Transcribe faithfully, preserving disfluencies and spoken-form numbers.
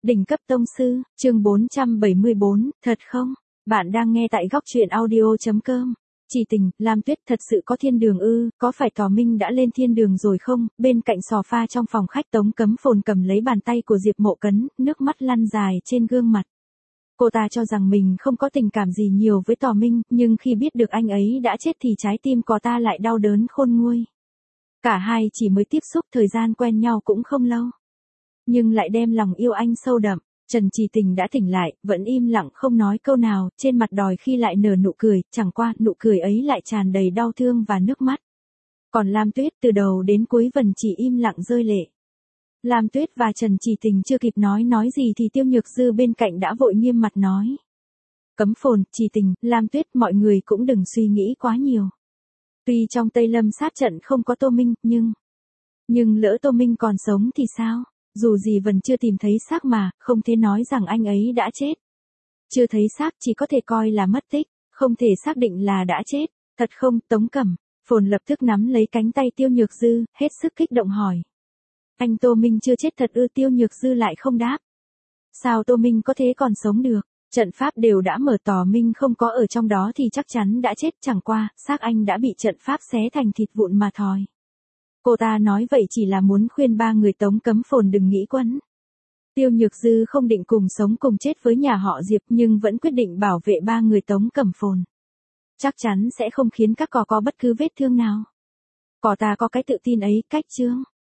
Đỉnh cấp tông sư, chương bốn trăm bảy mươi bốn, thật không? Bạn đang nghe tại góc truyện audio chấm com. Chỉ tình, Lam Tuyết thật sự có thiên đường ư, có phải Tò Minh đã lên thiên đường rồi không? Bên cạnh sò pha trong phòng khách Tống Cấm Phồn cầm lấy bàn tay của Diệp Mộ Cấn, nước mắt lăn dài trên gương mặt. Cô ta cho rằng mình không có tình cảm gì nhiều với Tò Minh, nhưng khi biết được anh ấy đã chết thì trái tim cô ta lại đau đớn khôn nguôi. Cả hai chỉ mới tiếp xúc thời gian quen nhau cũng không lâu, nhưng lại đem lòng yêu anh sâu đậm. Trần Trì Tình đã tỉnh lại, vẫn im lặng không nói câu nào, trên mặt đòi khi lại nở nụ cười, chẳng qua nụ cười ấy lại tràn đầy đau thương và nước mắt. Còn Lam Tuyết từ đầu đến cuối vẫn chỉ im lặng rơi lệ. Lam Tuyết và Trần Trì Tình chưa kịp nói nói gì thì Tiêu Nhược Dư bên cạnh đã vội nghiêm mặt nói. Cấm Phồn, Trì Tình, Lam Tuyết, mọi người cũng đừng suy nghĩ quá nhiều. Tuy trong Tây Lâm sát trận không có Tô Minh, nhưng... Nhưng lỡ Tô Minh còn sống thì sao? Dù gì vẫn chưa tìm thấy xác mà, không thể nói rằng anh ấy đã chết. Chưa thấy xác chỉ có thể coi là mất tích, không thể xác định là đã chết. Thật không? Tống Cẩm Phồn lập tức nắm lấy cánh tay Tiêu Nhược Dư, hết sức kích động hỏi. Anh Tô Minh chưa chết thật ư? Tiêu Nhược Dư lại không đáp. Sao Tô Minh có thể còn sống được? Trận pháp đều đã mở, Tò Minh không có ở trong đó thì chắc chắn đã chết, chẳng qua, xác anh đã bị trận pháp xé thành thịt vụn mà thôi. Cô ta nói vậy chỉ là muốn khuyên ba người Tống Cấm Phồn đừng nghĩ quẩn. Tiêu Nhược Dư không định cùng sống cùng chết với nhà họ Diệp nhưng vẫn quyết định bảo vệ ba người Tống Cẩm Phồn. Chắc chắn sẽ không khiến các cò có bất cứ vết thương nào. Cò ta có cái tự tin ấy, cách chương.